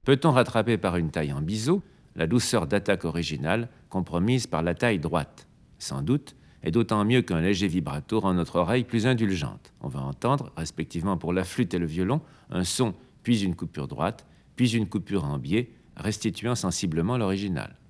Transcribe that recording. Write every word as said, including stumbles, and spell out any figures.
Peut-on rattraper par une taille en biseau la douceur d'attaque originale compromise par la taille droite? Sans doute, et d'autant mieux qu'un léger vibrato rend notre oreille plus indulgente. On va entendre, respectivement pour la flûte et le violon, un son, puis une coupure droite, puis une coupure en biais, restituant sensiblement l'original.